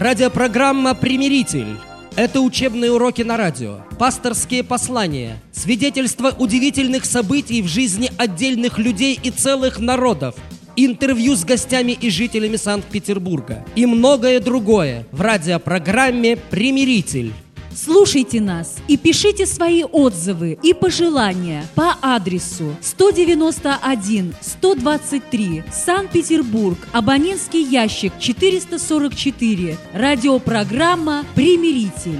Радиопрограмма «Примиритель». Это учебные уроки на радио, пасторские послания, свидетельства удивительных событий в жизни отдельных людей и целых народов, интервью с гостями и жителями Санкт-Петербурга и многое другое в радиопрограмме «Примиритель». Слушайте нас и пишите свои отзывы и пожелания по адресу 191-123, Санкт-Петербург, абонентский ящик 444, радиопрограмма «Примиритель».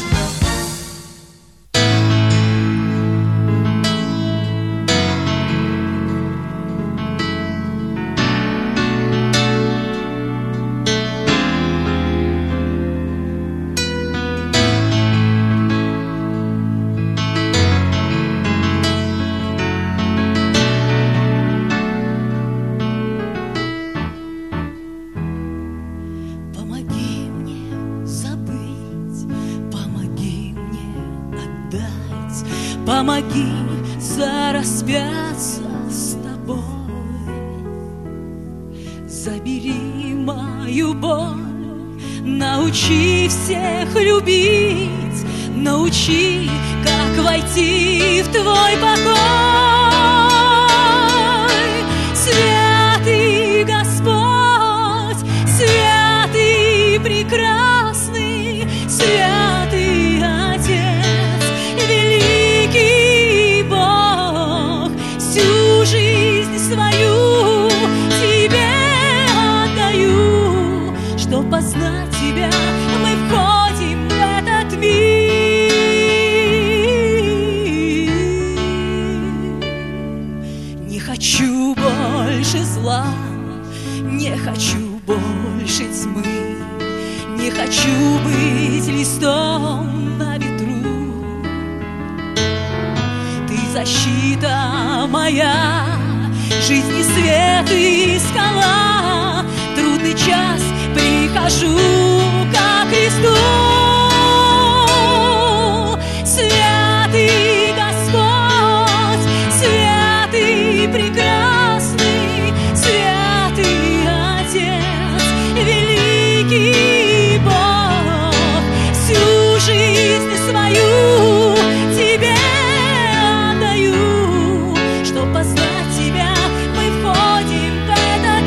Помоги зараспяться с тобой, забери мою боль, научи всех любить, научи, как войти в твой покой. Святый Господь, святый прекрасный, святый Отец, великий Бог, всю жизнь свою Тебе отдаю. Чтоб познать Тебя, мы входим в этот мир. Не хочу больше зла, не хочу больше тьмы, не хочу быть листом на ветру. Ты защита моя, жизни свет и скала. Трудный час прихожу ко Христу. Святый Господь, святый прекрасный, святый Отец, великий Бог, всю жизнь свою Тебе отдаю. Чтоб познать Тебя, мы входим в этот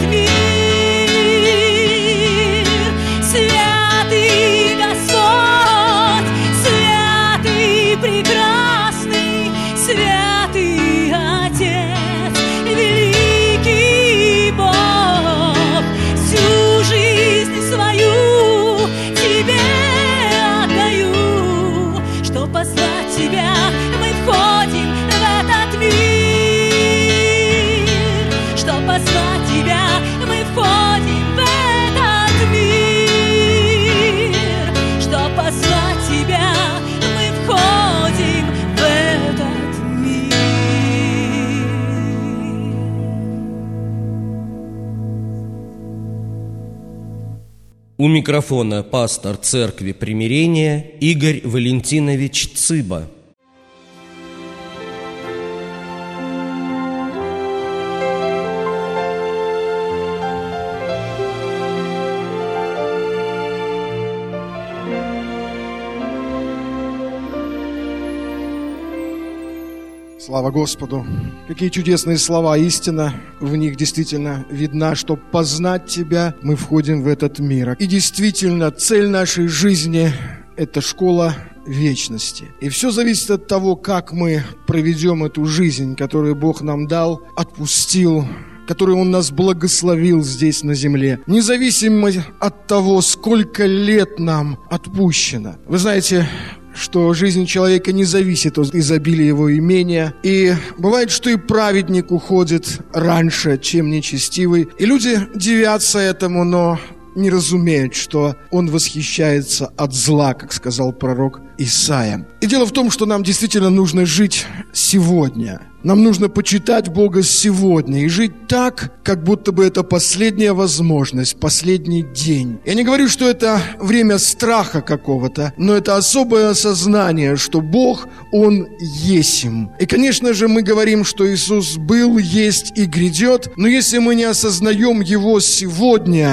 мир. Святый Господь, святый прекрасный, святый Отец, великий Бог, всю жизнь свою Тебе отдаю. Чтоб познать Тебя, мы входим в этот мир. Чтоб познать Тебя, мы входим в этот мир. Чтоб познать Тебя, мы входим в этот мир. У микрофона пастор Церкви Примирения Игорь Валентинович Цыба. Слава Господу! Какие чудесные слова, истина в них действительно видна, чтобы познать Тебя, мы входим в этот мир. И действительно, цель нашей жизни – это школа вечности. И все зависит от того, как мы проведем эту жизнь, которую Бог нам дал, отпустил, которую Он нас благословил здесь на земле, независимо от того, сколько лет нам отпущено. Вы знаете, что жизнь человека не зависит от изобилия его имения. И бывает, что и праведник уходит раньше, чем нечестивый. И люди дивятся этому, но не разумеют, что он восхищается от зла, как сказал пророк Исаия. И дело в том, что нам действительно нужно жить сегодня. Нам нужно почитать Бога сегодня и жить так, как будто бы это последняя возможность, последний день. Я не говорю, что это время страха какого-то, но это особое осознание, что Бог, Он есим. И, конечно же, мы говорим, что Иисус был, есть и грядет, но если мы не осознаем Его сегодня,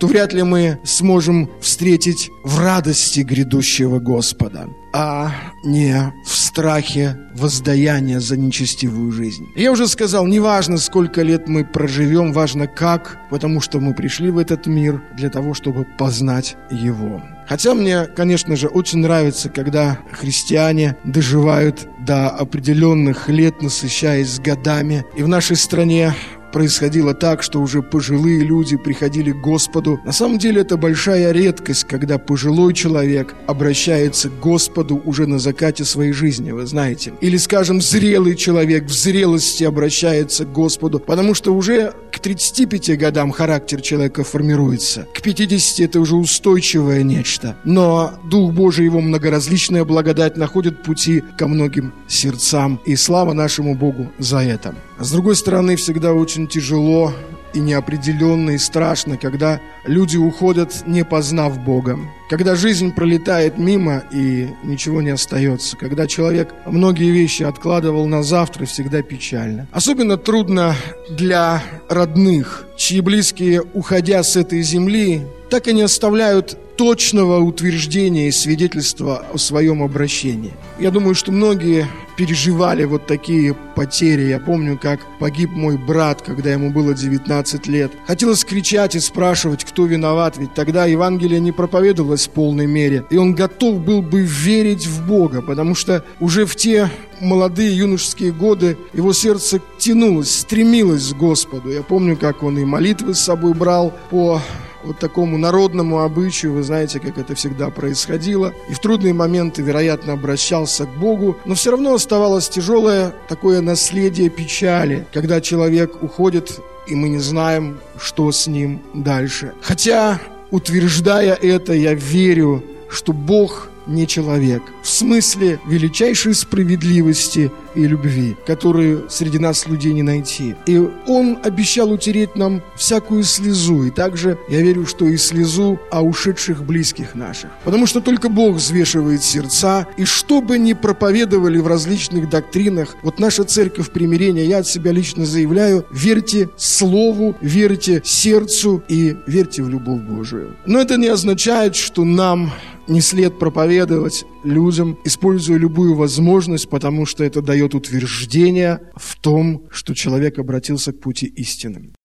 то вряд ли мы сможем встретить в радости грядущего Господа, а не в страхе воздаяния за нечестивую жизнь. Я уже сказал, не важно, сколько лет мы проживем, важно как, потому что мы пришли в этот мир для того, чтобы познать Его. Хотя мне, конечно же, очень нравится, когда христиане доживают до определенных лет, насыщаясь годами. И в нашей стране происходило так, что уже пожилые люди приходили к Господу. На самом деле это большая редкость, когда пожилой человек обращается к Господу уже на закате своей жизни, вы знаете. Или, скажем, зрелый человек в зрелости обращается к Господу, потому что уже к 35 годам характер человека формируется. К 50 это уже устойчивое нечто. Но Дух Божий, Его многоразличная благодать находит пути ко многим сердцам. И слава нашему Богу за это. А с другой стороны, всегда очень тяжело и неопределенно и страшно, когда люди уходят, не познав Бога. Когда жизнь пролетает мимо и ничего не остается. Когда человек многие вещи откладывал на завтра, всегда печально. Особенно трудно для родных, чьи близкие, уходя с этой земли, так и не оставляют точного утверждения и свидетельства о своем обращении. Я думаю, что многие переживали вот такие потери. Я помню, как погиб мой брат, когда ему было 19 лет. Хотелось кричать и спрашивать, кто виноват, ведь тогда Евангелие не проповедовалось в полной мере. И он готов был бы верить в Бога, потому что уже в те молодые юношеские годы его сердце тянулось, стремилось к Господу. Я помню, как он и молитвы с собой брал по вот такому народному обычаю, вы знаете, как это всегда происходило. И в трудные моменты, вероятно, обращался к Богу. Но все равно оставалось тяжелое такое наследие печали, когда человек уходит, и мы не знаем, что с ним дальше. Хотя, утверждая это, я верю, что Бог не человек. В смысле величайшей справедливости и любви, которую среди нас людей не найти. И Он обещал утереть нам всякую слезу. И также я верю, что и слезу о ушедших близких наших. Потому что только Бог взвешивает сердца. И что бы ни проповедовали в различных доктринах, вот наша церковь примирения, я от себя лично заявляю, верьте Слову, верьте сердцу и верьте в любовь Божию. Но это не означает, что нам не след проповедовать людям, используя любую возможность, потому что это дает утверждение в том, что человек обратился к пути истинным.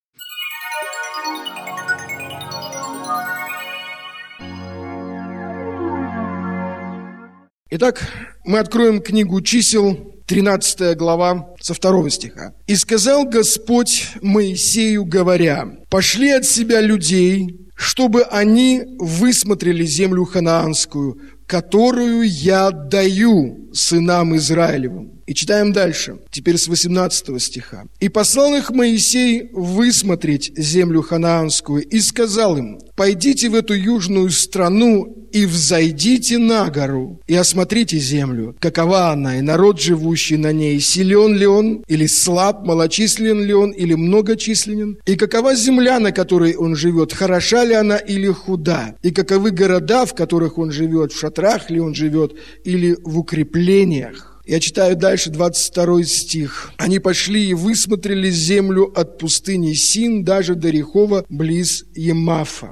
Итак, мы откроем книгу Чисел, 13 глава, со 2 стиха. «И сказал Господь Моисею, говоря: пошли от себя людей, чтобы они высмотрели землю ханаанскую, которую я даю сынам Израилевым». И читаем дальше, теперь с 18 стиха. «И послал их Моисей высмотреть землю ханаанскую, и сказал им: пойдите в эту южную страну и взойдите на гору, и осмотрите землю, какова она, и народ, живущий на ней, силен ли он, или слаб, малочислен ли он, или многочисленен, и какова земля, на которой он живет, хороша ли она или худа, и каковы города, в которых он живет, в шатрах ли он живет, или в укреплениях». Я читаю дальше 22 стих. «Они пошли и высмотрели землю от пустыни Син даже до Рехова близ Емафа».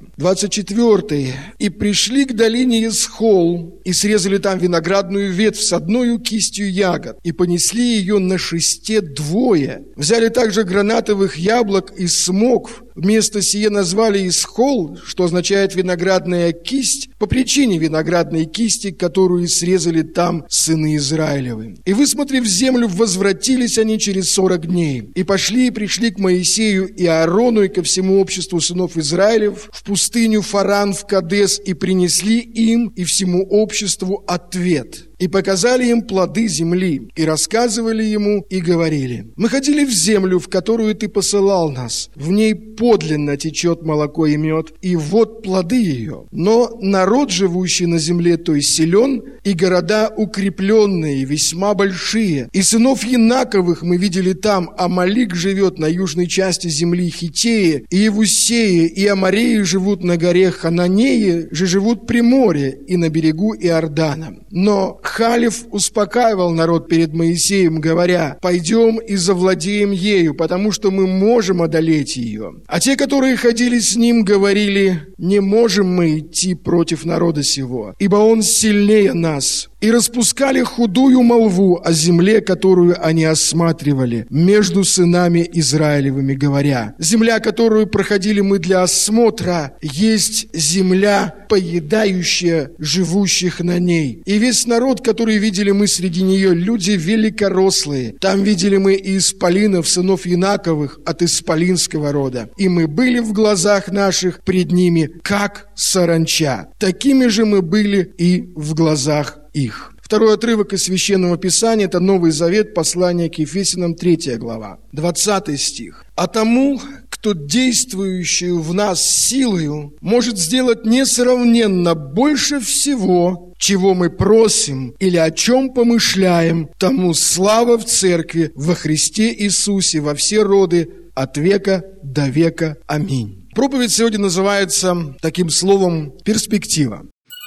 24. «И пришли к долине Есхол, и срезали там виноградную ветвь с одной кистью ягод, и понесли ее на шесте двое. Взяли также гранатовых яблок и смокв. Вместо сие назвали Исхол, что означает виноградная кисть, по причине виноградной кисти, которую срезали там сыны Израилевы. И, высмотрев землю, возвратились они через 40 дней. И пошли и пришли к Моисею и Аарону и ко всему обществу сынов Израилев в пустыню Фаран в Кадес, и принесли им и всему обществу ответ. И показали им плоды земли, и рассказывали ему, и говорили: мы ходили в землю, в которую ты посылал нас. В ней подлинно течет молоко и мед, и вот плоды ее. Но народ, живущий на земле той, силен, и города укрепленные, весьма большие. И сынов Янаковых мы видели там. Амалик живет на южной части земли Хитеи, и Евусеи, и Амореи живут на горе Хананеи, же живут при море и на берегу Иордана. Но Халев успокаивал народ перед Моисеем, говоря: «Пойдем и завладеем ею, потому что мы можем одолеть ее». А те, которые ходили с ним, говорили: «Не можем мы идти против народа сего, ибо он сильнее нас». И распускали худую молву о земле, которую они осматривали, между сынами Израилевыми, говоря: «Земля, которую проходили мы для осмотра, есть земля, поедающая живущих на ней. И весь народ, который видели мы среди нее, люди великорослые. Там видели мы и исполинов, сынов Янаковых, от исполинского рода. И мы были в глазах наших пред ними, как саранча. Такими же мы были и в глазах их». Второй отрывок из Священного Писания – это Новый Завет, послание к Ефесянам, 3 глава, 20 стих. «А тому, кто действующую в нас силою может сделать несравненно больше всего, чего мы просим или о чем помышляем, тому слава в Церкви во Христе Иисусе во все роды, от века до века. Аминь». Проповедь сегодня называется таким словом «перспектива».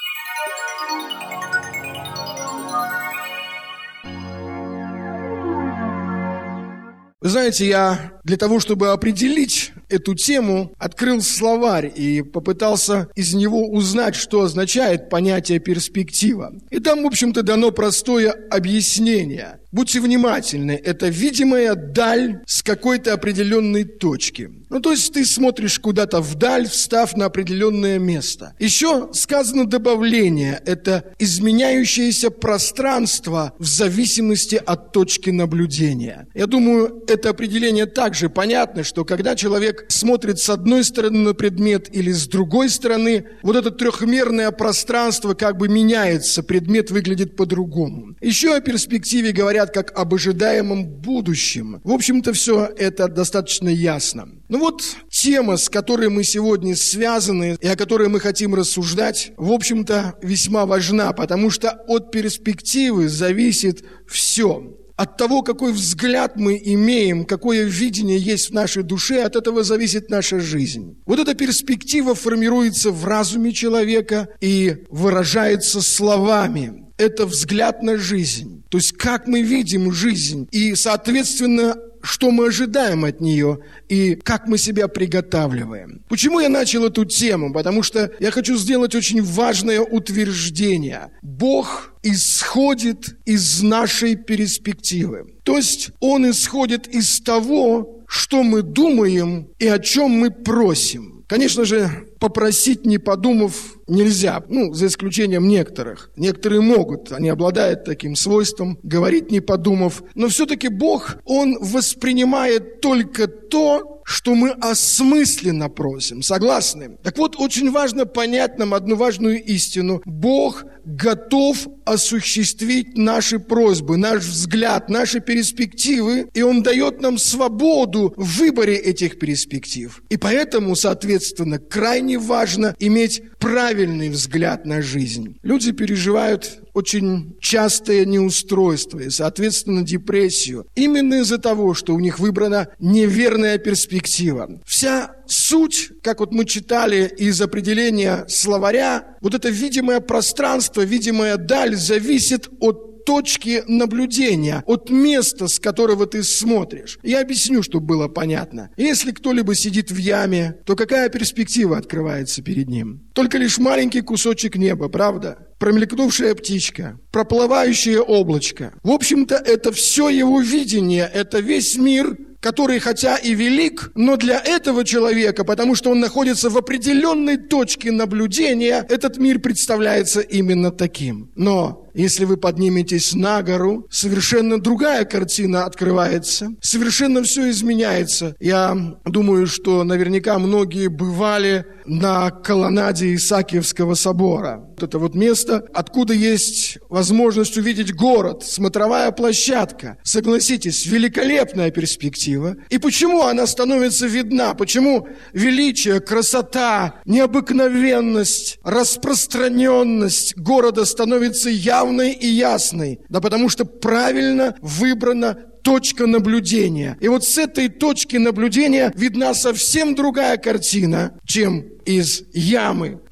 Вы знаете, я для того, чтобы определить эту тему, открыл словарь и попытался из него узнать, что означает понятие «перспектива». И там, в общем-то, дано простое объяснение. Будьте внимательны, это видимая даль с какой-то определенной точки. То есть ты смотришь куда-то вдаль, встав на определенное место. Еще сказано добавление, это изменяющееся пространство в зависимости от точки наблюдения. Я думаю, это определение также понятно, что когда человек смотрит с одной стороны на предмет или с другой стороны, вот это трехмерное пространство как бы меняется, предмет выглядит по-другому. Еще о перспективе говорят как об ожидаемом будущем. В общем-то, все это достаточно ясно. Тема, с которой мы сегодня связаны и о которой мы хотим рассуждать, в общем-то, весьма важна, потому что от перспективы зависит все. От того, какой взгляд мы имеем, какое видение есть в нашей душе, от этого зависит наша жизнь. Вот эта перспектива формируется в разуме человека и выражается словами. Это взгляд на жизнь. То есть, как мы видим жизнь и, соответственно, что мы ожидаем от нее и как мы себя приготавливаем. Почему я начал эту тему? Потому что я хочу сделать очень важное утверждение. Бог исходит из нашей перспективы. То есть Он исходит из того, что мы думаем и о чем мы просим. Конечно же, попросить, не подумав, нельзя, за исключением некоторых. Некоторые могут, они обладают таким свойством, говорить не подумав. Но все-таки Бог, Он воспринимает только то, что мы осмысленно просим. Согласны? Так вот, очень важно понять нам одну важную истину. Бог готов осуществить наши просьбы, наш взгляд, наши перспективы, и Он дает нам свободу в выборе этих перспектив. И поэтому, соответственно, крайне важно иметь правильный взгляд на жизнь. Люди переживают очень частое неустройство и, соответственно, депрессию. Именно из-за того, что у них выбрана неверная перспектива. Вся суть, как мы читали из определения словаря, вот это видимое пространство, видимая даль зависит от точки наблюдения, от места, с которого ты смотришь. Я объясню, чтобы было понятно. Если кто-либо сидит в яме, то какая перспектива открывается перед ним? Только лишь маленький кусочек неба, правда? Промелькнувшая птичка, проплывающее облачко. В общем-то, это все его видение, это весь мир, который хотя и велик, но для этого человека, потому что он находится в определенной точке наблюдения, этот мир представляется именно таким. Но если вы подниметесь на гору, совершенно другая картина открывается, совершенно все изменяется. Я думаю, что наверняка многие бывали на колоннаде Исаакиевского собора. Это место, откуда есть возможность увидеть город, смотровая площадка. Согласитесь, великолепная перспектива. И почему она становится видна? Почему величие, красота, необыкновенность, распространенность города становится явной и ясной? Да потому что правильно выбрана точка наблюдения. И с этой точки наблюдения видна совсем другая картина, чем из ямы, в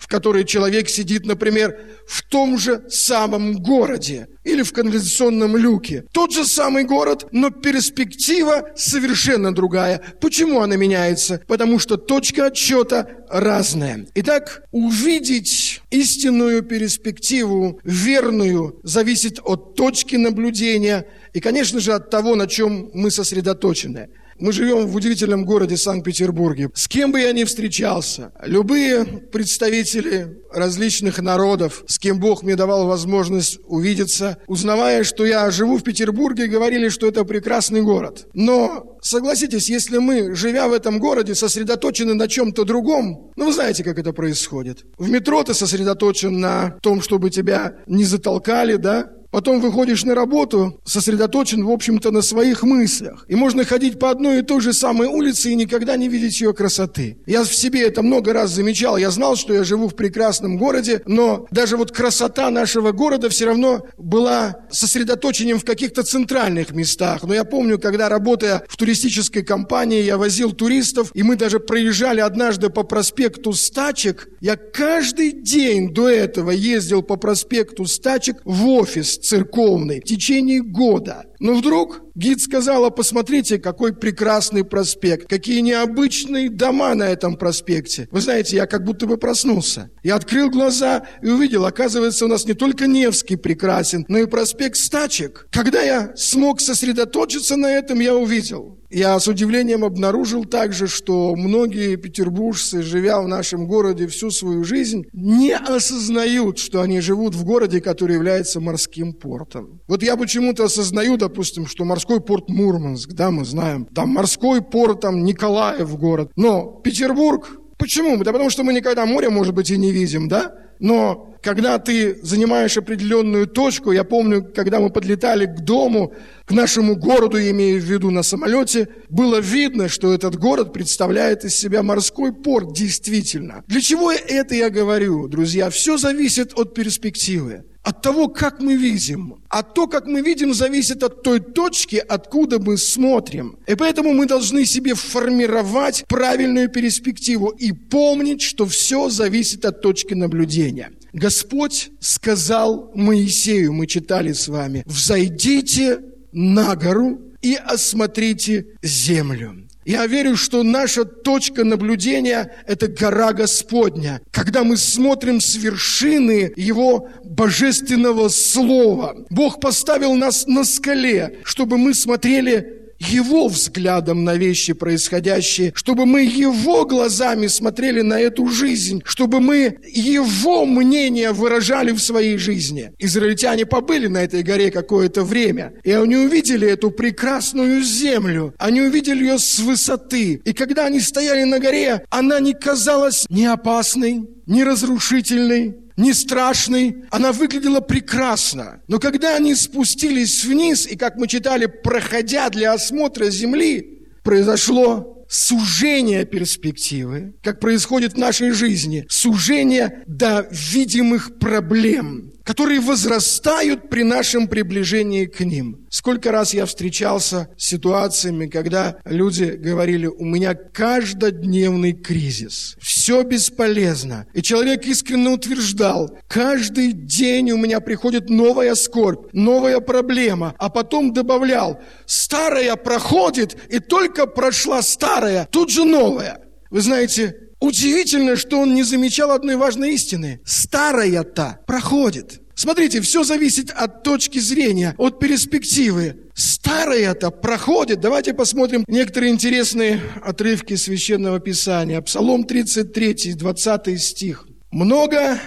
в которой человек сидит, например, в том же самом городе или в канализационном люке. Тот же самый город, но перспектива совершенно другая. Почему она меняется? Потому что точка отсчета разная. Итак, увидеть истинную перспективу, верную, зависит от точки наблюдения и, конечно же, от того, на чем мы сосредоточены. Мы живем в удивительном городе Санкт-Петербурге. С кем бы я ни встречался, любые представители различных народов, с кем Бог мне давал возможность увидеться, узнавая, что я живу в Петербурге, говорили, что это прекрасный город. Но согласитесь, если мы, живя в этом городе, сосредоточены на чем-то другом, вы знаете, как это происходит. В метро ты сосредоточен на том, чтобы тебя не затолкали, да? Потом выходишь на работу, сосредоточен, в общем-то, на своих мыслях. И можно ходить по одной и той же самой улице и никогда не видеть ее красоты. Я в себе это много раз замечал. Я знал, что я живу в прекрасном городе, но даже вот красота нашего города все равно была сосредоточением в каких-то центральных местах. Но я помню, когда, работая в туристической компании, я возил туристов, и мы даже проезжали однажды по проспекту Стачек. Я каждый день до этого ездил по проспекту Стачек в офис церковный в течение года. Но вдруг гид сказала: посмотрите, какой прекрасный проспект, какие необычные дома на этом проспекте. Вы знаете, я как будто бы проснулся. Я открыл глаза и увидел, оказывается, у нас не только Невский прекрасен, но и проспект Стачек. Когда я смог сосредоточиться на этом, я увидел. Я с удивлением обнаружил также, что многие петербуржцы, живя в нашем городе всю свою жизнь, не осознают, что они живут в городе, который является морским портом. Вот я почему-то осознаю, допустим, что морской порт Мурманск, да, мы знаем, там морской порт, там Николаев город. Но Петербург, почему? Да потому что мы никогда море, может быть, и не видим, да? Но когда ты занимаешь определенную точку, я помню, когда мы подлетали к дому, к нашему городу, я имею в виду на самолете, было видно, что этот город представляет из себя морской порт, действительно. Для чего это я говорю, друзья? Все зависит от перспективы, от того, как мы видим. А то, как мы видим, зависит от той точки, откуда мы смотрим. И поэтому мы должны себе формировать правильную перспективу и помнить, что все зависит от точки наблюдения. Господь сказал Моисею, мы читали с вами: «Взойдите на гору и осмотрите землю». Я верю, что наша точка наблюдения – это гора Господня, когда мы смотрим с вершины Его божественного Слова. Бог поставил нас на скале, чтобы мы смотрели Его взглядом на вещи происходящие, чтобы мы Его глазами смотрели на эту жизнь, чтобы мы Его мнение выражали в своей жизни. Израильтяне побыли на этой горе какое-то время, и они увидели эту прекрасную землю, они увидели ее с высоты. И когда они стояли на горе, она не казалась ни опасной, ни разрушительной, не страшной, она выглядела прекрасно. Но когда они спустились вниз, и, как мы читали, проходя для осмотра земли, произошло сужение перспективы, как происходит в нашей жизни, сужение до видимых проблем, которые возрастают при нашем приближении к ним. Сколько раз я встречался с ситуациями, когда люди говорили: у меня каждодневный кризис, все бесполезно. И человек искренне утверждал: каждый день у меня приходит новая скорбь, новая проблема. А потом добавлял: старая проходит, и только прошла старая, тут же новая. Вы знаете, удивительно, что он не замечал одной важной истины. Старая-то проходит. Смотрите, все зависит от точки зрения, от перспективы. Старая-то проходит. Давайте посмотрим некоторые интересные отрывки Священного Писания. Псалом 33, 20 стих. «Много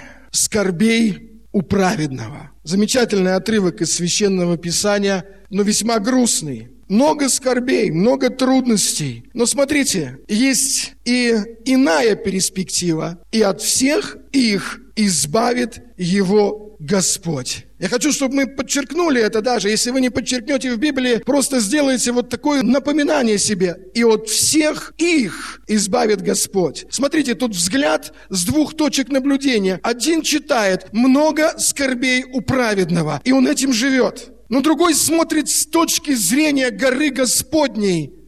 скорбей у праведного». Замечательный отрывок из Священного Писания, но весьма грустный. Много скорбей, много трудностей. Но смотрите, есть и иная перспектива. И от всех их избавит его Господь. Я хочу, чтобы мы подчеркнули это даже. Если вы не подчеркнете в Библии, просто сделайте вот такое напоминание себе. И от всех их избавит Господь. Смотрите, тут взгляд с двух точек наблюдения. Один читает: много скорбей у праведного. И он этим живет. Но другой смотрит с точки зрения горы Господней.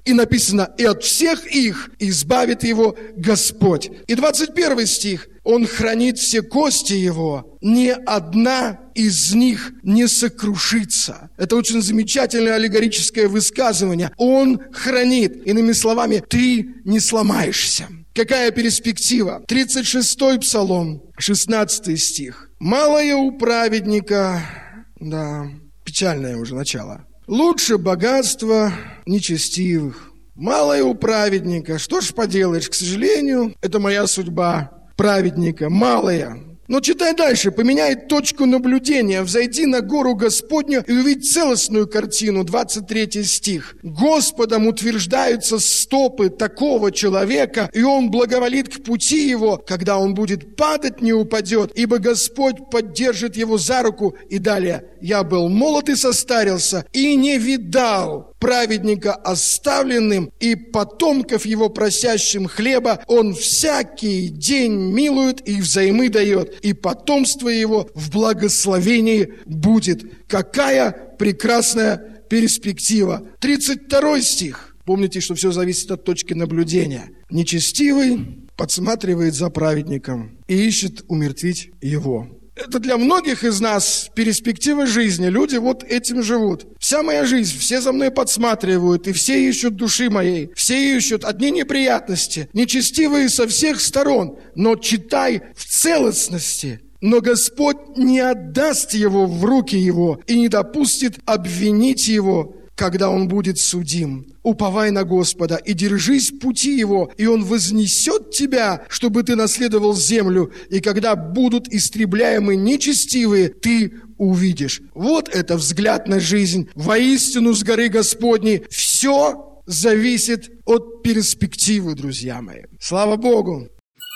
И написано, и от всех их избавит его Господь. И 21 стих. Он хранит все кости его, ни одна из них не сокрушится. Это очень замечательное аллегорическое высказывание. Он хранит. Иными словами, ты не сломаешься. Какая перспектива? 36-й Псалом, 16 стих. «Малое у праведника...» Да, печальное уже начало. «Лучше богатства нечестивых». Малое у праведника. Что ж поделаешь, к сожалению, это моя судьба. Праведника, малая. Но читай дальше, поменяй точку наблюдения, взойди на гору Господню и увидь целостную картину, 23 стих. Господом утверждаются стопы такого человека, и он благоволит к пути его, когда он будет падать, не упадет, ибо Господь поддержит его за руку. И далее, я был молод и состарился, и не видал праведника оставленным, и потомков его просящим хлеба. Он всякий день милует и взаймы дает, и потомство его в благословении будет. Какая прекрасная перспектива. 32 стих. Помните, что все зависит от точки наблюдения. Нечестивый подсматривает за праведником и ищет умертвить его. Это для многих из нас перспектива жизни. Люди вот этим живут. Вся моя жизнь, все за мной подсматривают, и все ищут души моей. Все ищут одни неприятности, нечестивые со всех сторон. Но читай в целостности. Но Господь не отдаст его в руки его и не допустит обвинить его, когда он будет судим. Уповай на Господа и держись пути его, и он вознесет тебя, чтобы ты наследовал землю, и когда будут истребляемы нечестивые, ты увидишь. Вот это взгляд на жизнь. Воистину с горы Господней все зависит от перспективы, друзья мои. Слава Богу!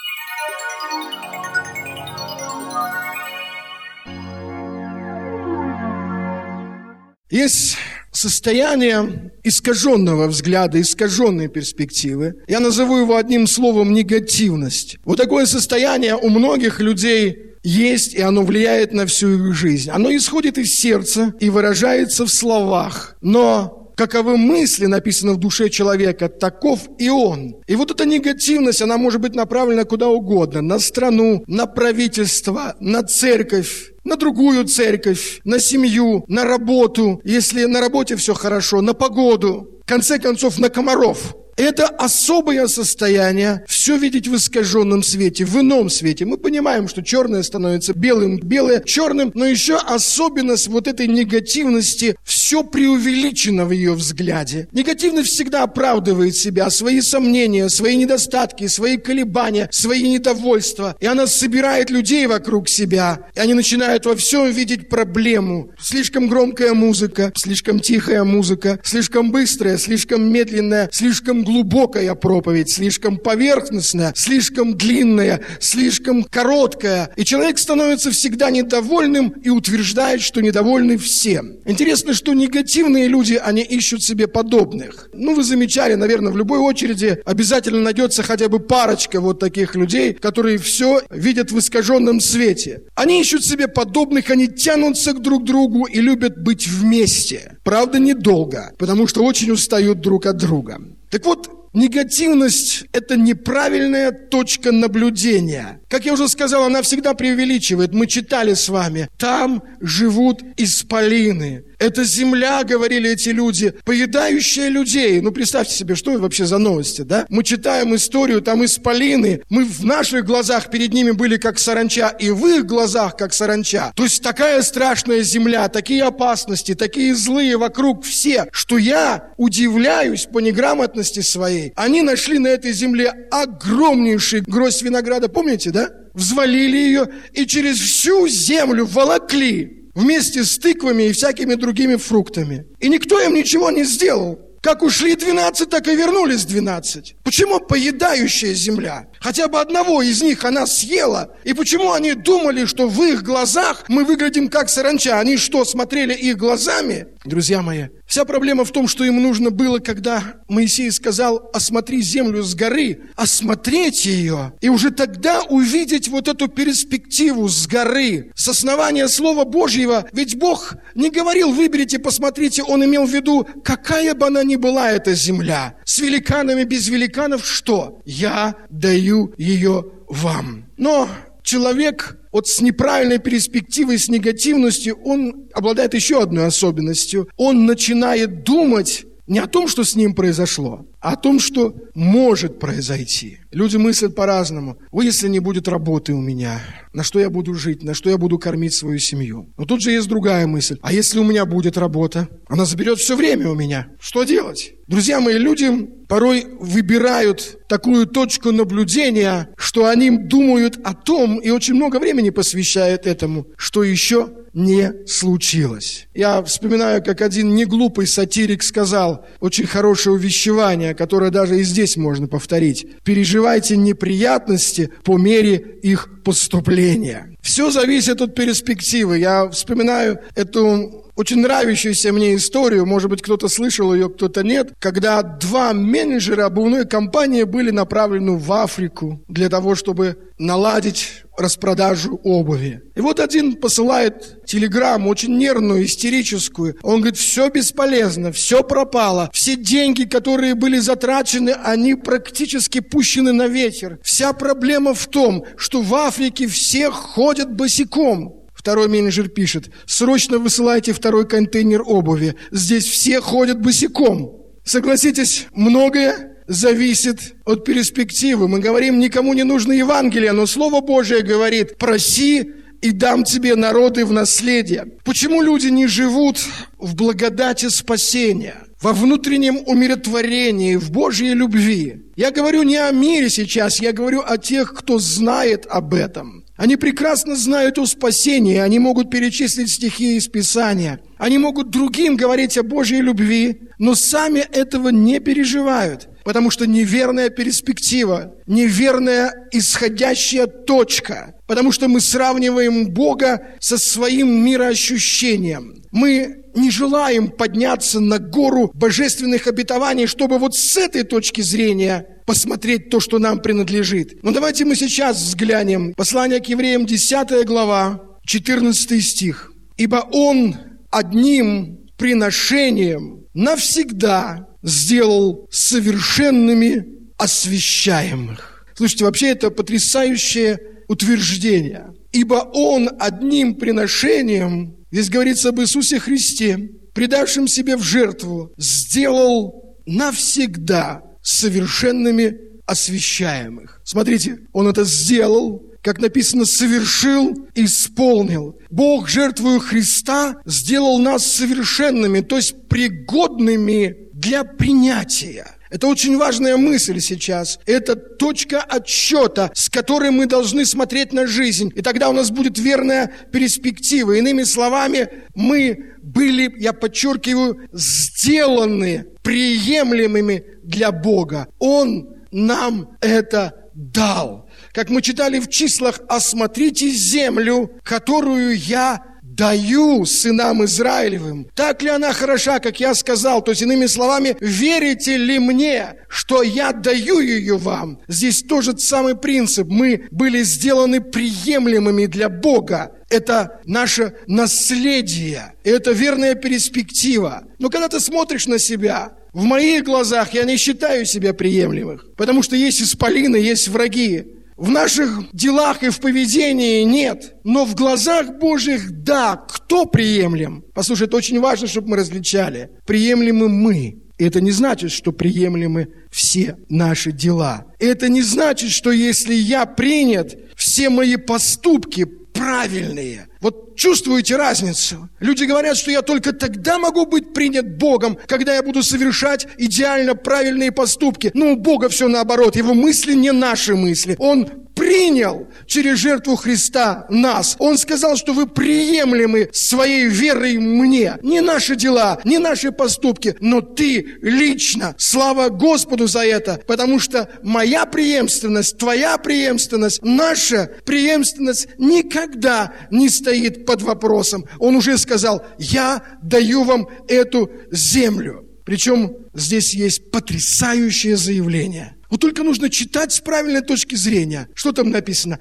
Есть состояние искаженного взгляда, искаженной перспективы. Я назову его одним словом негативность. Вот такое состояние у многих людей есть, и оно влияет на всю их жизнь. Оно исходит из сердца и выражается в словах. Но каковы мысли, написано в душе человека, таков и он. И вот эта негативность, она может быть направлена куда угодно. На страну, на правительство, на церковь, на другую церковь, на семью, на работу. Если на работе все хорошо, на погоду. В конце концов, на комаров. Это особое состояние все видеть в искаженном свете, в ином свете. Мы понимаем, что черное становится белым, белое черным, но еще особенность вот этой негативности, все преувеличено в ее взгляде. Негативность всегда оправдывает себя, свои сомнения, свои недостатки, свои колебания, свои недовольства. И она собирает людей вокруг себя, и они начинают во всем видеть проблему. Слишком громкая музыка, слишком тихая музыка, слишком быстрая, слишком медленная, слишком глубокая проповедь, слишком поверхностная, слишком длинная, слишком короткая. И человек становится всегда недовольным и утверждает, что недовольны все. Интересно, что негативные люди, они ищут себе подобных. Вы замечали, наверное, в любой очереди обязательно найдется хотя бы парочка вот таких людей, которые все видят в искаженном свете. Они ищут себе подобных, они тянутся друг к другу и любят быть вместе. Правда, недолго, потому что очень устают друг от друга. Так вот, негативность – это неправильная точка наблюдения. Как я уже сказал, она всегда преувеличивает. Мы читали с вами. Там живут исполины. Это земля, говорили эти люди, поедающая людей. Представьте себе, что это вообще за новости, да? Мы читаем историю, там исполины. Мы в наших глазах перед ними были как саранча, и в их глазах как саранча. То есть такая страшная земля, такие опасности, такие злые вокруг все, что я удивляюсь по неграмотности своей. Они нашли на этой земле огромнейший гроздь винограда, помните, да? Взвалили ее и через всю землю волокли. Вместе с тыквами и всякими другими фруктами. И никто им ничего не сделал. Как ушли 12, так и вернулись 12. Почему поедающая земля? Хотя бы одного из них она съела. И почему они думали, что в их глазах мы выглядим как саранча? Они что, смотрели их глазами? Друзья мои, вся проблема в том, что им нужно было, когда Моисей сказал: осмотри землю с горы, осмотреть ее, и уже тогда увидеть вот эту перспективу с горы, с основания Слова Божьего. Ведь Бог не говорил: выберите, посмотрите, Он имел в виду, какая бы она ни была, эта земля, с великанами, без великанов, что? Я даю ее вам. Но человек вот с неправильной перспективой, с негативностью, он обладает еще одной особенностью. Он начинает думать не о том, что с ним произошло, а о том, что может произойти. Люди мыслят по-разному. Если не будет работы у меня, на что я буду жить, на что я буду кормить свою семью? Но тут же есть другая мысль. А если у меня будет работа? Она заберет все время у меня. Что делать? Друзья мои, люди порой выбирают такую точку наблюдения, что они думают о том, и очень много времени посвящают этому, что еще не случилось. Я вспоминаю, как один неглупый сатирик сказал очень хорошее увещевание, которое даже и здесь можно повторить. Переживайте неприятности по мере их поступления. Все зависит от перспективы. Я вспоминаю эту очень нравящуюся мне историю, может быть, кто-то слышал ее, кто-то нет, когда 2 менеджера обувной компании были направлены в Африку для того, чтобы наладить распродажу обуви. И вот один посылает телеграмму, очень нервную, истерическую. Он говорит: все бесполезно, все пропало. Все деньги, которые были затрачены, они практически пущены на ветер. Вся проблема в том, что в Африке все ходят босиком. Второй менеджер пишет: срочно высылайте 2-й контейнер обуви. Здесь все ходят босиком. Согласитесь, многое зависит от перспективы. Мы говорим, никому не нужно Евангелие, но Слово Божие говорит: проси, и дам тебе народы в наследие. Почему люди не живут в благодати спасения, во внутреннем умиротворении, в Божьей любви? Я говорю не о мире сейчас, я говорю о тех, кто знает об этом. Они прекрасно знают о спасении, они могут перечислить стихи из Писания, они могут другим говорить о Божьей любви, но сами этого не переживают, потому что неверная перспектива, неверная исходящая точка, потому что мы сравниваем Бога со своим мироощущением. Мы не желаем подняться на гору божественных обетований, чтобы вот с этой точки зрения посмотреть то, что нам принадлежит. Но давайте мы сейчас взглянем. Послание к евреям, 10 глава, 14 стих. «Ибо Он одним приношением навсегда сделал совершенными освящаемых». Слушайте, вообще это потрясающее утверждение. «Ибо Он одним приношением», здесь говорится об Иисусе Христе, предавшим себе в жертву, сделал навсегда совершенными освящаемых. Смотрите, Он это сделал, как написано, совершил, исполнил. Бог, жертвою Христа, сделал нас совершенными, то есть пригодными для принятия. Это очень важная мысль сейчас. Это точка отсчета, с которой мы должны смотреть на жизнь. И тогда у нас будет верная перспектива. Иными словами, мы были, я подчеркиваю, сделаны приемлемыми для Бога. Он нам это дал. Как мы читали в числах: «Осмотрите землю, которую я даю сынам Израилевым. Так ли она хороша, как я сказал?» То есть, иными словами, верите ли мне, что я даю ее вам? Здесь тоже самый принцип. Мы были сделаны приемлемыми для Бога. Это наше наследие. Это верная перспектива. Но когда ты смотришь на себя, в моих глазах я не считаю себя приемлемым, потому что есть исполины, есть враги. В наших делах и в поведении нет. Но в глазах Божьих, да, кто приемлем? Послушай, это очень важно, чтобы мы различали. Приемлемы мы. И это не значит, что приемлемы все наши дела. Это не значит, что если я принят, все мои поступки правильные. Вот чувствуете разницу? Люди говорят, что я только тогда могу быть принят Богом, когда я буду совершать идеально правильные поступки. Но у Бога все наоборот. Его мысли не наши мысли. Он принял через жертву Христа нас. Он сказал, что вы приемлемы своей верой мне. Не наши дела, не наши поступки, но ты лично. Слава Господу за это, потому что моя преемственность, твоя преемственность, наша преемственность никогда не стоит под вопросом. Он уже сказал, я даю вам эту землю. Причем здесь есть потрясающее заявление. Вот только нужно читать с правильной точки зрения. Что там написано?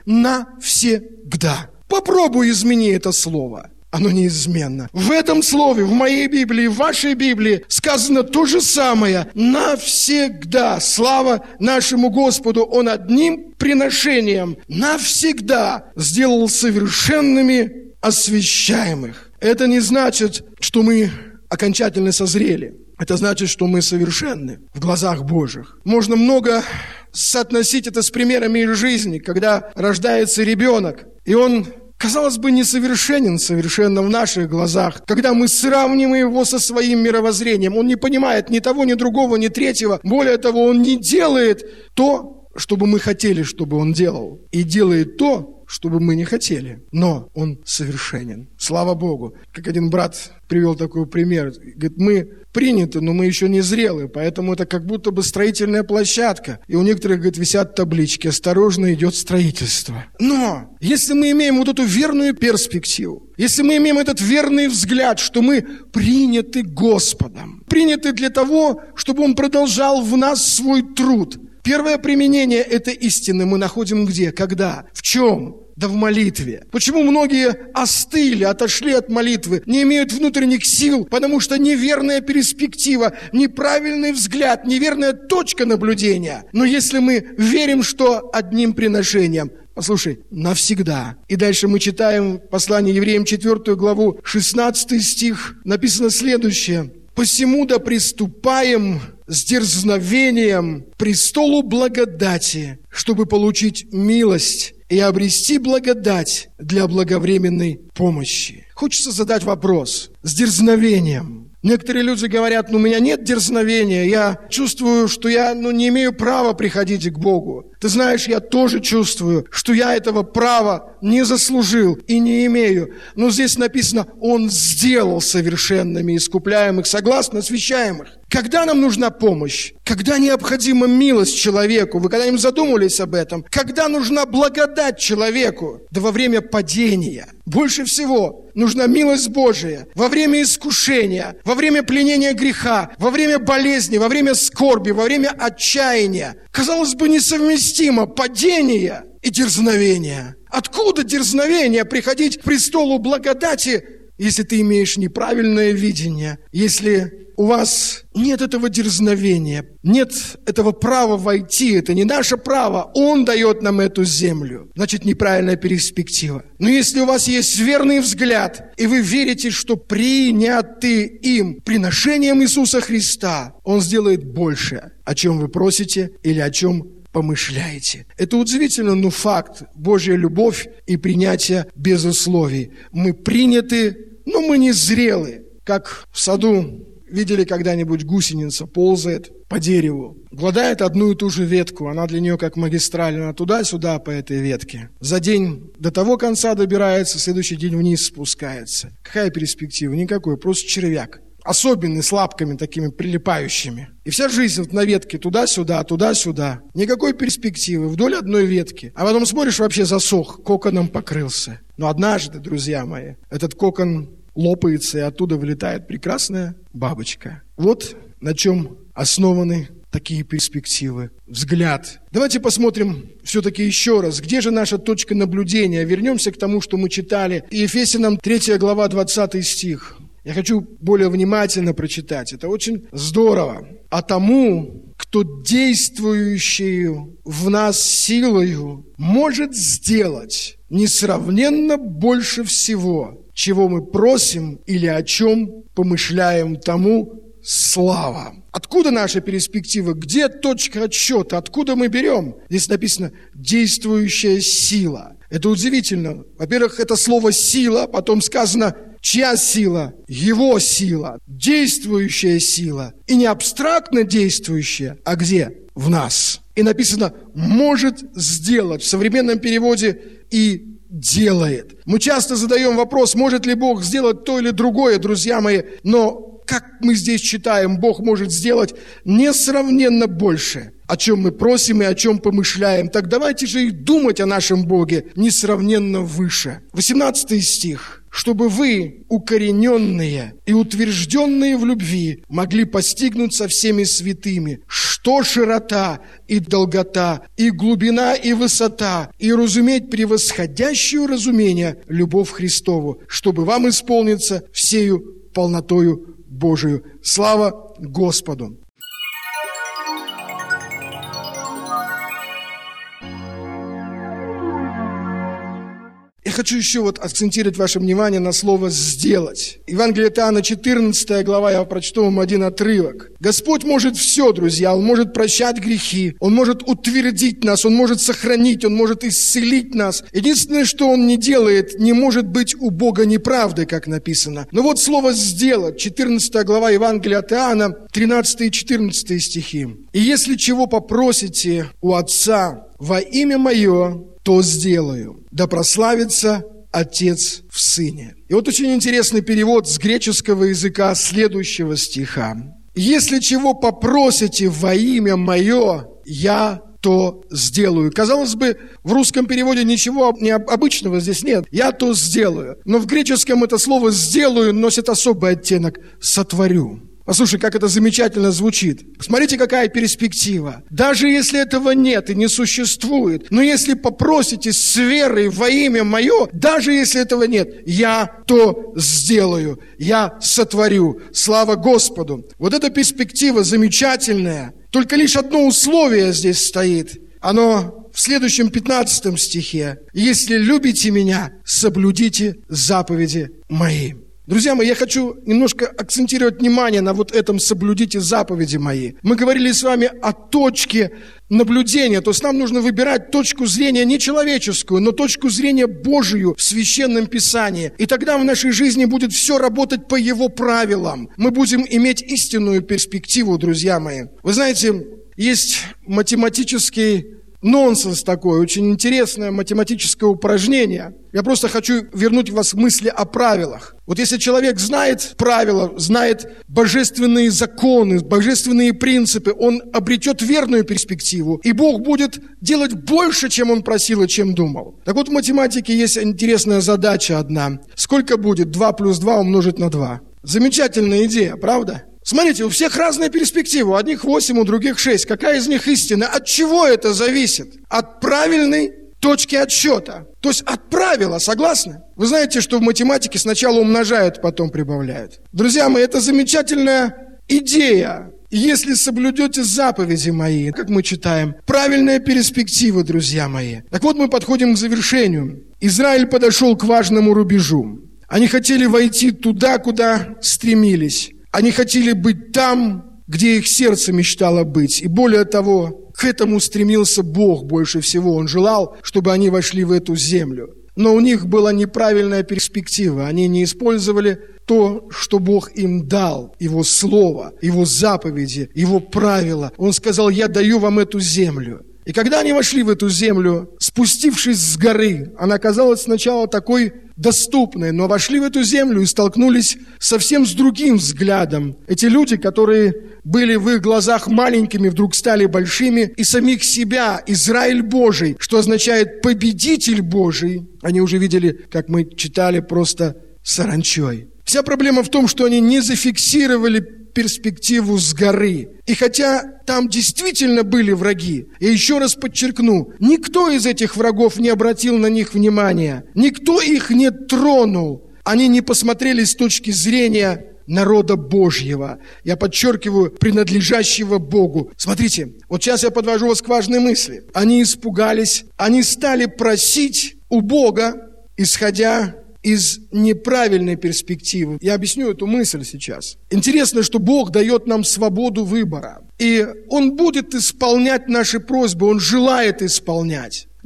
Навсегда. Попробуй измени это слово. Оно неизменно. В этом слове, в моей Библии, в вашей Библии сказано то же самое. Навсегда. Слава нашему Господу. Он одним приношением навсегда сделал совершенными освящаемых. Это не значит, что мы окончательно созрели. Это значит, что мы совершенны в глазах Божьих. Можно много соотносить это с примерами из жизни, когда рождается ребенок, и он, казалось бы, несовершенен совершенно в наших глазах. Когда мы сравниваем его со своим мировоззрением, он не понимает ни того, ни другого, ни третьего. Более того, он не делает то, что бы мы хотели, чтобы он делал, и делает то, что бы мы не хотели, но он совершенен. Слава Богу. Как один брат привел такой пример. Говорит, мы приняты, но мы еще не зрелые, поэтому это как будто бы строительная площадка. И у некоторых, говорит, висят таблички «Осторожно, идет строительство». Но если мы имеем вот эту верную перспективу, если мы имеем этот верный взгляд, что мы приняты Господом, приняты для того, чтобы Он продолжал в нас свой труд. Первое применение этой истины мы находим где? Когда? В чем? Да в молитве. Почему многие остыли, отошли от молитвы, не имеют внутренних сил? Потому что неверная перспектива, неправильный взгляд, неверная точка наблюдения. Но если мы верим, что одним приношением, послушай, навсегда. И дальше мы читаем послание Евреям 4 главу, 16 стих, написано следующее. «Посему да приступаем с дерзновением к престолу благодати, чтобы получить милость и обрести благодать для благовременной помощи». Хочется задать вопрос с дерзновением. Некоторые люди говорят, у меня нет дерзновения, я чувствую, что я не имею права приходить к Богу. Ты знаешь, я тоже чувствую, что я этого права не заслужил и не имею. Но здесь написано, Он сделал совершенными искупляемых, согласно освящаемых. Когда нам нужна помощь? Когда необходима милость человеку? Вы когда-нибудь задумывались об этом? Когда нужна благодать человеку? Да во время падения. Больше всего нужна милость Божия. Во время искушения, во время пленения греха, во время болезни, во время скорби, во время отчаяния. Казалось бы, несовместимо падение и дерзновение. Откуда дерзновение приходить к престолу благодати, если ты имеешь неправильное видение, если у вас нет этого дерзновения, нет этого права войти, это не наше право, Он дает нам эту землю, значит, неправильная перспектива. Но если у вас есть верный взгляд, и вы верите, что приняты им приношением Иисуса Христа, Он сделает больше, о чем вы просите или о чем помышляете. Это удивительно, но факт. Божья любовь и принятие без условий. Мы приняты, но мы не зрелы. Как в саду видели когда-нибудь гусеница ползает по дереву, гладает одну и ту же ветку, она для нее как магистраль, она туда-сюда по этой ветке. За день до того конца добирается, следующий день вниз спускается. Какая перспектива? Никакой, просто червяк. Особенный, с лапками такими прилипающими. И вся жизнь вот на ветке туда-сюда, туда-сюда. Никакой перспективы, вдоль одной ветки. А потом смотришь, вообще засох, коконом покрылся. Но однажды, друзья мои, этот кокон лопается, и оттуда вылетает прекрасная бабочка. Вот на чем основаны такие перспективы. Взгляд. Давайте посмотрим все-таки еще раз, где же наша точка наблюдения. Вернемся к тому, что мы читали. Ефесянам 3 глава, 20 стих. Я хочу более внимательно прочитать. Это очень здорово. «А тому, кто действующую в нас силою может сделать несравненно больше всего, чего мы просим или о чем помышляем, тому слава». Откуда наша перспектива? Где точка отсчета? Откуда мы берем? Здесь написано «действующая сила». Это удивительно. Во-первых, это слово «сила», потом сказано «чья сила?» Его сила, действующая сила. И не абстрактно действующая, а где? В нас. И написано «может сделать». В современном переводе «и делает». Мы часто задаем вопрос, может ли Бог сделать то или другое, друзья мои, но как мы здесь читаем, Бог может сделать несравненно больше, о чем мы просим и о чем помышляем. Так давайте же и думать о нашем Боге несравненно выше. 18 стих. «Чтобы вы, укорененные и утвержденные в любви, могли постигнуть со всеми святыми, что широта и долгота, и глубина и высота, и разуметь превосходящую разумение любовь Христову, чтобы вам исполниться всею полнотою Божию». Слава Господу! Я хочу еще акцентировать ваше внимание на слово «сделать». Евангелие от Иоанна, 14 глава, я прочту вам один отрывок. Господь может все, друзья. Он может прощать грехи, Он может утвердить нас, Он может сохранить, Он может исцелить нас. Единственное, что Он не делает, не может быть у Бога неправды, как написано. Но вот слово «сделать», 14 глава Евангелия от Иоанна, 13 и 14 стихи. «И если чего попросите у Отца во имя Мое, то сделаю, да прославится Отец в Сыне». И вот очень интересный перевод с греческого языка следующего стиха. «Если чего попросите во имя Мое, я то сделаю». Казалось бы, в русском переводе ничего необычного здесь нет. «Я то сделаю». Но в греческом это слово «сделаю» носит особый оттенок «сотворю». Послушай, как это замечательно звучит. Смотрите, какая перспектива. Даже если этого нет и не существует, но если попросите с верой во имя Мое, даже если этого нет, я то сделаю, я сотворю. Слава Господу. Вот эта перспектива замечательная. Только лишь одно условие здесь стоит. Оно в следующем 15 стихе. «Если любите Меня, соблюдите заповеди Мои». Друзья мои, я хочу немножко акцентировать внимание на вот этом «соблюдите заповеди Мои». Мы говорили с вами о точке наблюдения, то есть нам нужно выбирать точку зрения не человеческую, но точку зрения Божию в Священном Писании. И тогда в нашей жизни будет все работать по Его правилам. Мы будем иметь истинную перспективу, друзья мои. Вы знаете, есть математический нонсенс такой, очень интересное математическое упражнение. Я просто хочу вернуть вас к мысли о правилах. Вот если человек знает правила, знает божественные законы, божественные принципы, он обретет верную перспективу, и Бог будет делать больше, чем он просил и чем думал. Так вот, в математике есть интересная задача одна. Сколько будет 2 плюс 2 умножить на 2? Замечательная идея, правда? Смотрите, у всех разная перспектива. У одних 8, у других 6. Какая из них истина? От чего это зависит? От правильной точки отсчета. То есть от правила, согласны? Вы знаете, что в математике сначала умножают, потом прибавляют. Друзья мои, это замечательная идея. Если соблюдете заповеди Мои, как мы читаем, правильная перспектива, друзья мои. Так вот, мы подходим к завершению. Израиль подошел к важному рубежу. Они хотели войти туда, куда стремились. Они хотели быть там, где их сердце мечтало быть. И более того, к этому стремился Бог больше всего. Он желал, чтобы они вошли в эту землю. Но у них была неправильная перспектива. Они не использовали то, что Бог им дал. Его слово, Его заповеди, Его правила. Он сказал: «Я даю вам эту землю». И когда они вошли в эту землю, спустившись с горы, она казалась сначала такой доступной, но вошли в эту землю и столкнулись совсем с другим взглядом. Эти люди, которые были в их глазах маленькими, вдруг стали большими, и самих себя, Израиль Божий, что означает победитель Божий, они уже видели, как мы читали, просто саранчой. Вся проблема в том, что они не зафиксировали перспективу с горы. И хотя там действительно были враги, я еще раз подчеркну, никто из этих врагов не обратил на них внимания, никто их не тронул, они не посмотрели с точки зрения народа Божьего. Я подчеркиваю, принадлежащего Богу. Смотрите, вот сейчас я подвожу вас к важной мысли. Они испугались, они стали просить у Бога, исходя из неправильной перспективы. Я объясню эту мысль сейчас. Интересно, что Бог дает нам свободу выбора. И Он будет исполнять наши просьбы, Он желает исполнять.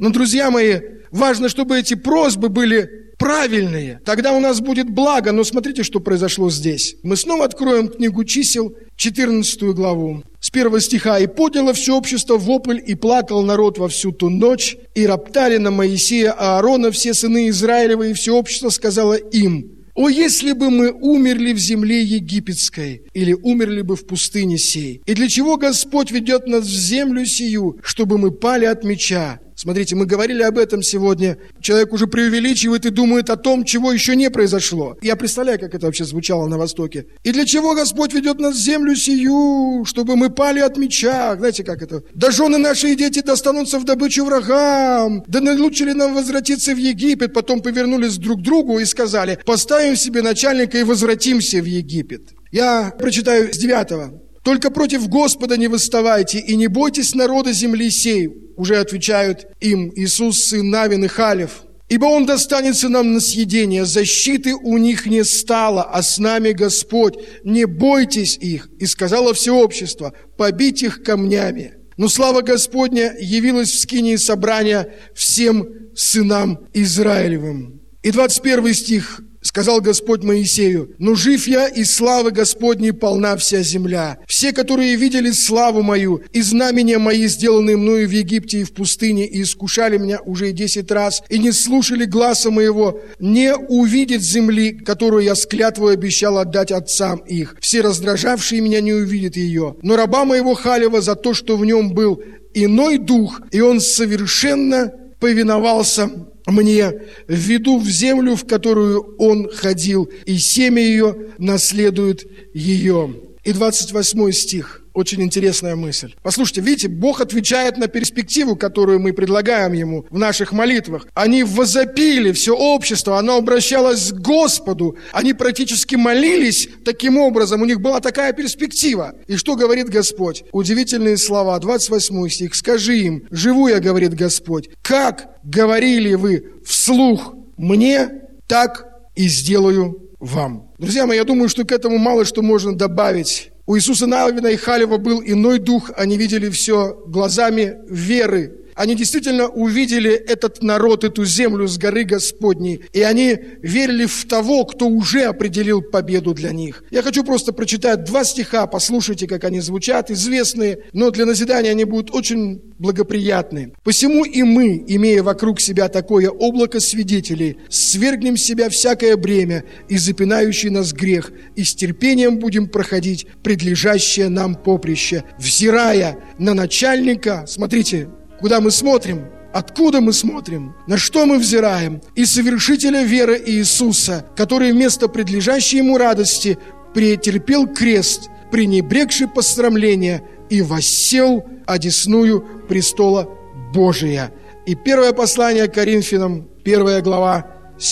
Но, друзья мои, важно, чтобы эти просьбы были правильные. Тогда у нас будет благо. Но смотрите, что произошло здесь. Мы снова откроем книгу Чисел, 14 главу. С 1 стиха. «И подняло все общество вопль, и плакал народ во всю ту ночь, и роптали на Моисея, Аарона, все сыны Израилева, и все общество сказало им: о, если бы мы умерли в земле египетской, или умерли бы в пустыне сей! И для чего Господь ведет нас в землю сию, чтобы мы пали от меча?» Смотрите, мы говорили об этом сегодня. Человек уже преувеличивает и думает о том, чего еще не произошло. Я представляю, как это вообще звучало на Востоке. «И для чего Господь ведет нас в землю сию, чтобы мы пали от меча?» Знаете, как это? «Да жены наши и дети достанутся в добычу врагам. Да не лучше ли нам возвратиться в Египет?» Потом повернулись друг к другу и сказали: «Поставим себе начальника и возвратимся в Египет». Я прочитаю с 9. «Только против Господа не восставайте, и не бойтесь народа земли сей», уже отвечают им Иисус, сын Навин и Халев. «Ибо он достанется нам на съедение, защиты у них не стало, а с нами Господь. Не бойтесь их». И сказало все общество: «Побить их камнями». Но слава Господня явилась в скинии собрания всем сынам Израилевым. И 21 стих. «Сказал Господь Моисею: но жив я, и славы Господней полна вся земля. Все, которые видели славу мою и знамения мои, сделанные мною в Египте и в пустыне, и искушали меня уже 10 раз, и не слушали гласа моего, не увидят земли, которую я с клятвой обещал отдать отцам их. Все раздражавшие меня не увидят ее. Но раба моего Халева за то, что в нем был иной дух, и он совершенно повиновался мне, введу в землю, в которую он ходил, и семя ее наследует ее». И 28 стих. Очень интересная мысль. Послушайте, видите, Бог отвечает на перспективу, которую мы предлагаем Ему в наших молитвах. Они возопили, все общество, оно обращалось к Господу. Они практически молились таким образом, у них была такая перспектива. И что говорит Господь? Удивительные слова, 28 стих. «Скажи им: живу я, говорит Господь, как говорили вы вслух мне, так и сделаю вам». Друзья мои, я думаю, что к этому мало что можно добавить. У Иисуса Навина и Халева был иной дух, они видели все глазами веры. Они действительно увидели этот народ, эту землю с горы Господней, и они верили в того, кто уже определил победу для них. Я хочу просто прочитать 2 стиха, послушайте, как они звучат, известные, но для назидания они будут очень благоприятны. «Посему и мы, имея вокруг себя такое облако свидетелей, свергнем с себя всякое бремя и запинающий нас грех, и с терпением будем проходить предлежащее нам поприще, взирая на начальника». Смотрите, куда мы смотрим? Откуда мы смотрим? На что мы взираем? «И совершителя веры Иисуса, который вместо предлежащей ему радости претерпел крест, пренебрегший посрамления, и воссел одесную престола Божия». И первое послание к Коринфянам, 1 глава,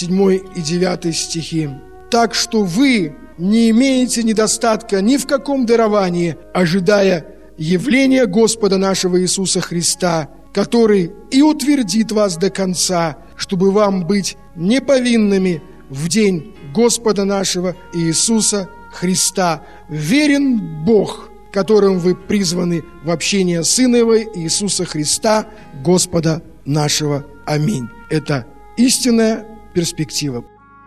7 и 9 стихи. «Так что вы не имеете недостатка ни в каком даровании, ожидая явления Господа нашего Иисуса Христа, который и утвердит вас до конца, чтобы вам быть неповинными в день Господа нашего Иисуса Христа. Верен Бог, которым вы призваны в общение Сына Его Иисуса Христа, Господа нашего. Аминь». Это истинная перспектива.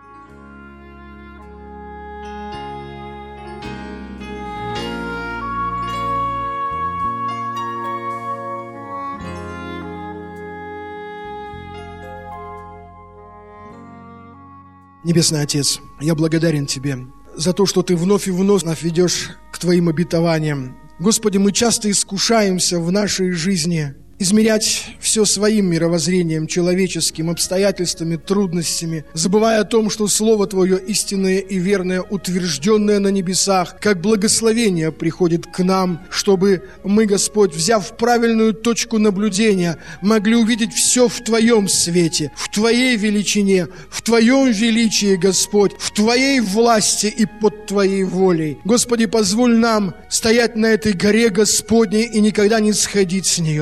Небесный Отец, я благодарен Тебе за то, что Ты вновь и вновь нас ведешь к Твоим обетованиям. Господи, мы часто искушаемся в нашей жизни измерять все своим мировоззрением, человеческим, обстоятельствами, трудностями, забывая о том, что Слово Твое истинное и верное, утвержденное на небесах, как благословение приходит к нам, чтобы мы, Господь, взяв правильную точку наблюдения, могли увидеть все в Твоем свете, в Твоей величине, в Твоем величии, Господь, в Твоей власти и под Твоей волей. Господи, позволь нам стоять на этой горе Господней и никогда не сходить с нее, чтобы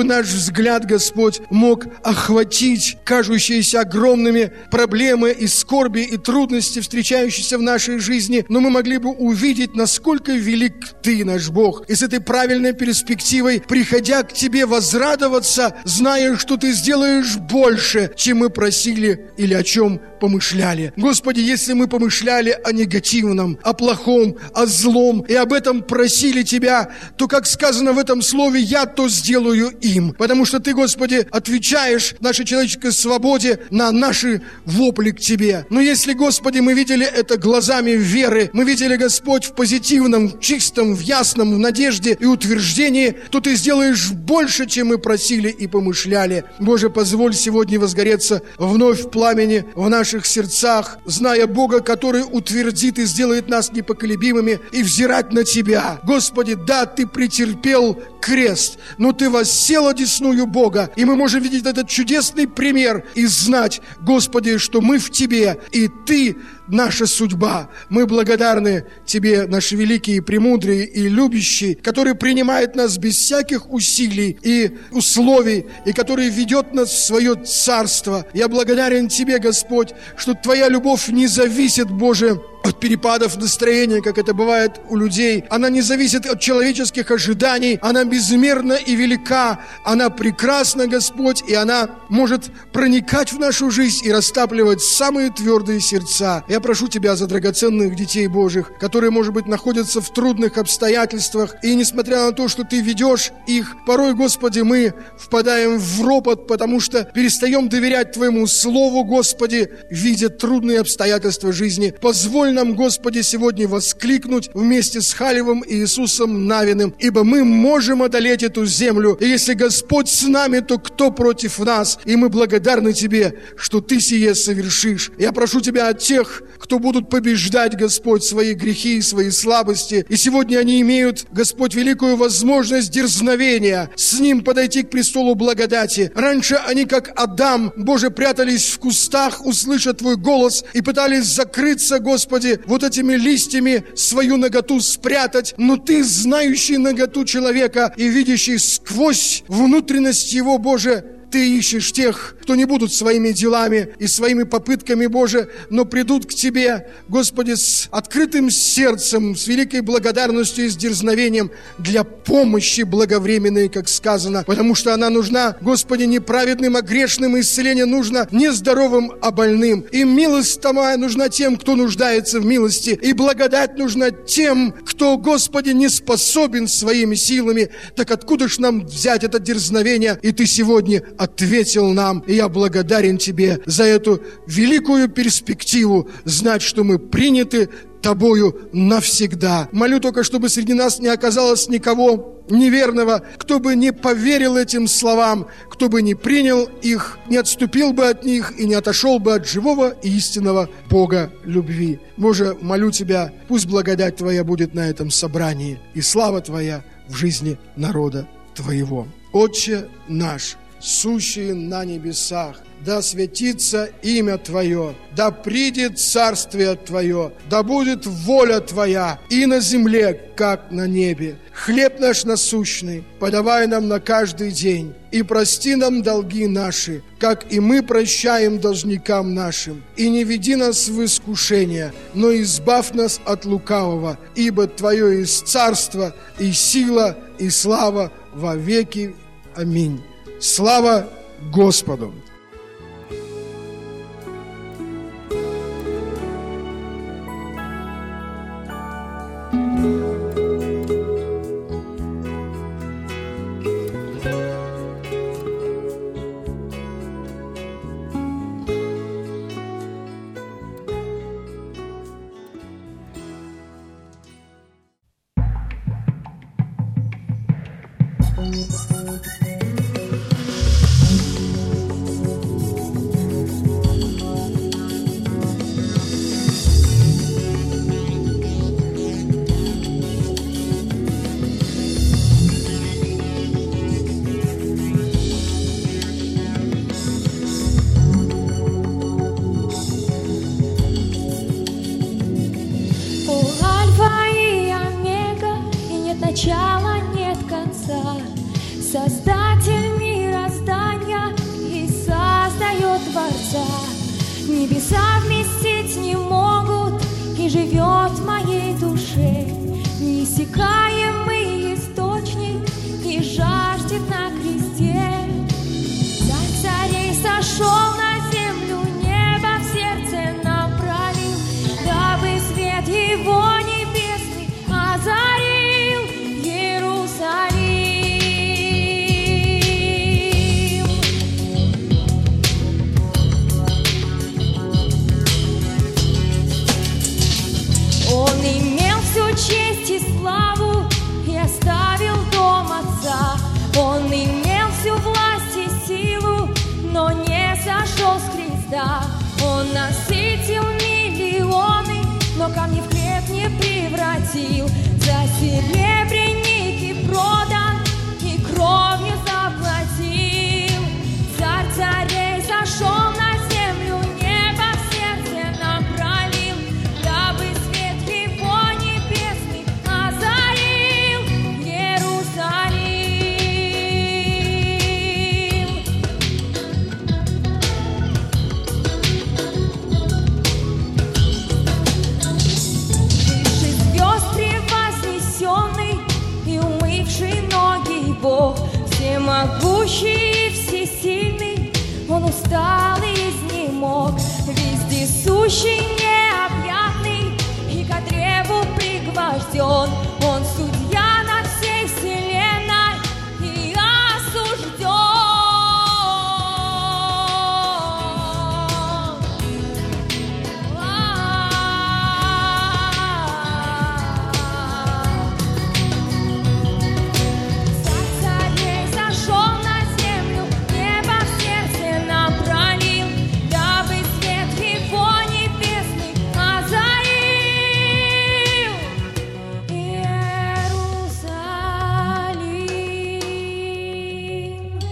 чтобы наш взгляд, Господь, мог охватить кажущиеся огромными проблемы и скорби и трудности, встречающиеся в нашей жизни, но мы могли бы увидеть, насколько велик Ты, наш Бог, и с этой правильной перспективой, приходя к Тебе, возрадоваться, зная, что Ты сделаешь больше, чем мы просили или о чем помышляли. Господи, если мы помышляли о негативном, о плохом, о злом, и об этом просили Тебя, то, как сказано в этом слове, я то сделаю им. Потому что Ты, Господи, отвечаешь нашей человеческой свободе на наши вопли к Тебе. Но если, Господи, мы видели это глазами веры, мы видели, Господь, в позитивном, в чистом, в ясном, в надежде и утверждении, то Ты сделаешь больше, чем мы просили и помышляли. Боже, позволь сегодня возгореться вновь в пламени в наших сердцах, зная Бога, который утвердит и сделает нас непоколебимыми, и взирать на Тебя. Господи, да, Ты претерпел крест, но Ты воссел одесную Бога, и мы можем видеть этот чудесный пример и знать, Господи, что мы в Тебе, и Ты наша судьба. Мы благодарны Тебе, наш великий, премудрый и любящий, который принимает нас без всяких усилий и условий, и который ведет нас в свое царство. Я благодарен Тебе, Господь, что Твоя любовь не зависит, Боже, от перепадов настроения, как это бывает у людей. Она не зависит от человеческих ожиданий. Она безмерна и велика. Она прекрасна, Господь, и она может проникать в нашу жизнь и растапливать самые твердые сердца. Я прошу Тебя за драгоценных детей Божьих, которые, может быть, находятся в трудных обстоятельствах. И несмотря на то, что Ты ведешь их, порой, Господи, мы впадаем в ропот, потому что перестаем доверять Твоему Слову, Господи, видя трудные обстоятельства жизни. Позволь нам, Господи, сегодня воскликнуть вместе с Халевом и Иисусом Навиным, ибо мы можем одолеть эту землю. И если Господь с нами, то кто против нас? И мы благодарны Тебе, что Ты сие совершишь. Я прошу Тебя от тех, кто будут побеждать, Господь, свои грехи и свои слабости. И сегодня они имеют, Господь, великую возможность дерзновения с Ним подойти к престолу благодати. Раньше они, как Адам, Боже, прятались в кустах, услыша Твой голос, и пытались закрыться, Господи, вот этими листьями свою наготу спрятать. Но Ты, знающий наготу человека и видящий сквозь внутренность его, Боже, Ты ищешь тех, кто не будут своими делами и своими попытками, Боже, но придут к Тебе, Господи, с открытым сердцем, с великой благодарностью и с дерзновением для помощи благовременной, как сказано, потому что она нужна, Господи, не праведным, а грешным, и исцеление нужно не здоровым, а больным. И милость Твоя нужна тем, кто нуждается в милости, и благодать нужна тем, кто, Господи, не способен своими силами. Так откуда ж нам взять это дерзновение? И Ты сегодня ответил нам, и я благодарен Тебе за эту великую перспективу знать, что мы приняты Тобою навсегда. Молю только, чтобы среди нас не оказалось никого неверного, кто бы не поверил этим словам, кто бы не принял их, не отступил бы от них и не отошел бы от живого и истинного Бога любви. Боже, молю Тебя, пусть благодать Твоя будет на этом собрании и слава Твоя в жизни народа Твоего. Отче наш, сущий на небесах, да святится имя Твое, да придет царствие Твое, да будет воля Твоя и на земле, как на небе. Хлеб наш насущный подавай нам на каждый день, и прости нам долги наши, как и мы прощаем должникам нашим. И не веди нас в искушение, но избавь нас от лукавого, ибо Твое есть царство, и сила, и слава во веки. Аминь. Слава Господу! Небеса вместить не могут, и живет в моей душе неиссякаемый источник, и жаждет на кресте. Царь царей сошел на землю, небо в сердце нам пролил, дабы свет его небесный озарил Иерусалим. Он имел всю честь и славу и оставил дом отца. Он имел всю власть и силу, но не сошел с креста. Он насытил миллионы, но камни в хлеб не превратил. За серебряник и продан, и кровью заплатил. Царь царей зашел на землю, небо в сердце нам пролил, дабы свет его небесный озарил Иерусалим. Выше звезд превознесенный и умывший ноги Бог, всемогущий и всесильный, Он устал и изнемог, вездесущий, необъятный и ко древу пригвожден. Он судья над всей вселенной и осужден. Царь царей зашел на землю, небо в сердце нам пролил, дабы свет его небесный озарил Иерусалим.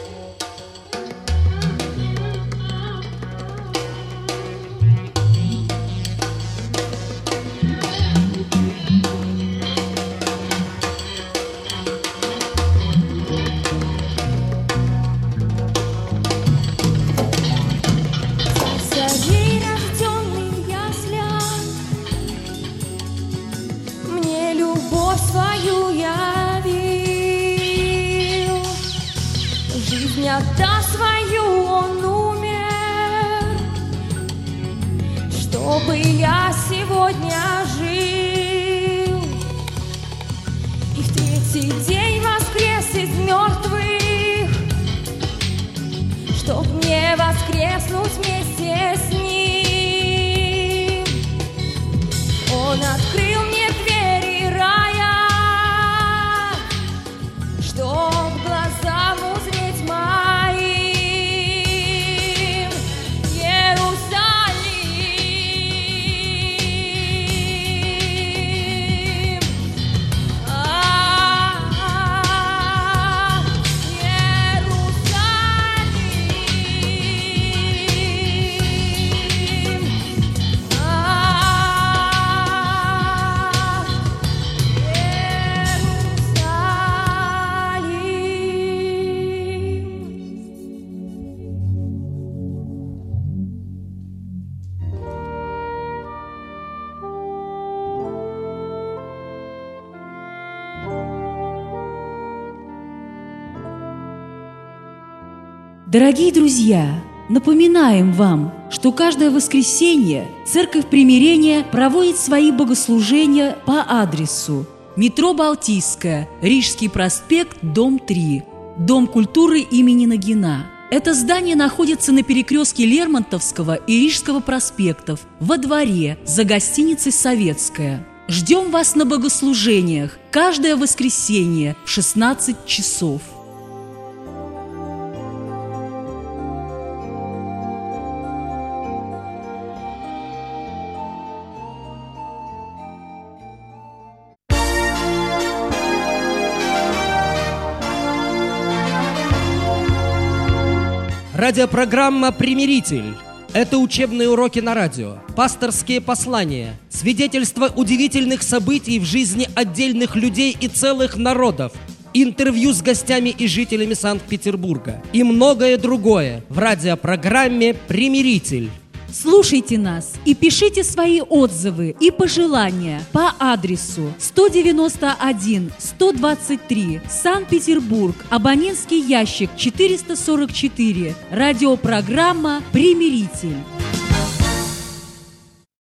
Царей, рожденный в яслях, мне любовь свою явил. Жизнь отдав свою он умер, чтобы я сегодня жил. И в третий день воскрес из мертвых, чтоб мне воскреснуть вместе с ним. Он открыл мне двери рая, чтоб глазам узреть моим Иерусалим. Дорогие друзья, напоминаем вам, что каждое воскресенье Церковь Примирения проводит свои богослужения по адресу: метро Балтийская, Рижский проспект, дом 3, Дом культуры имени Нагина. Это здание находится на перекрестке Лермонтовского и Рижского проспектов, во дворе, за гостиницей «Советская». Ждем вас на богослужениях каждое воскресенье в 16 часов. Радиопрограмма «Примиритель». Это учебные уроки на радио, пасторские послания, свидетельства удивительных событий в жизни отдельных людей и целых народов, интервью с гостями и жителями Санкт-Петербурга и многое другое в радиопрограмме «Примиритель». Слушайте нас и пишите свои отзывы и пожелания по адресу 191-123, Санкт-Петербург, абонентский ящик 444, радиопрограмма «Примиритель».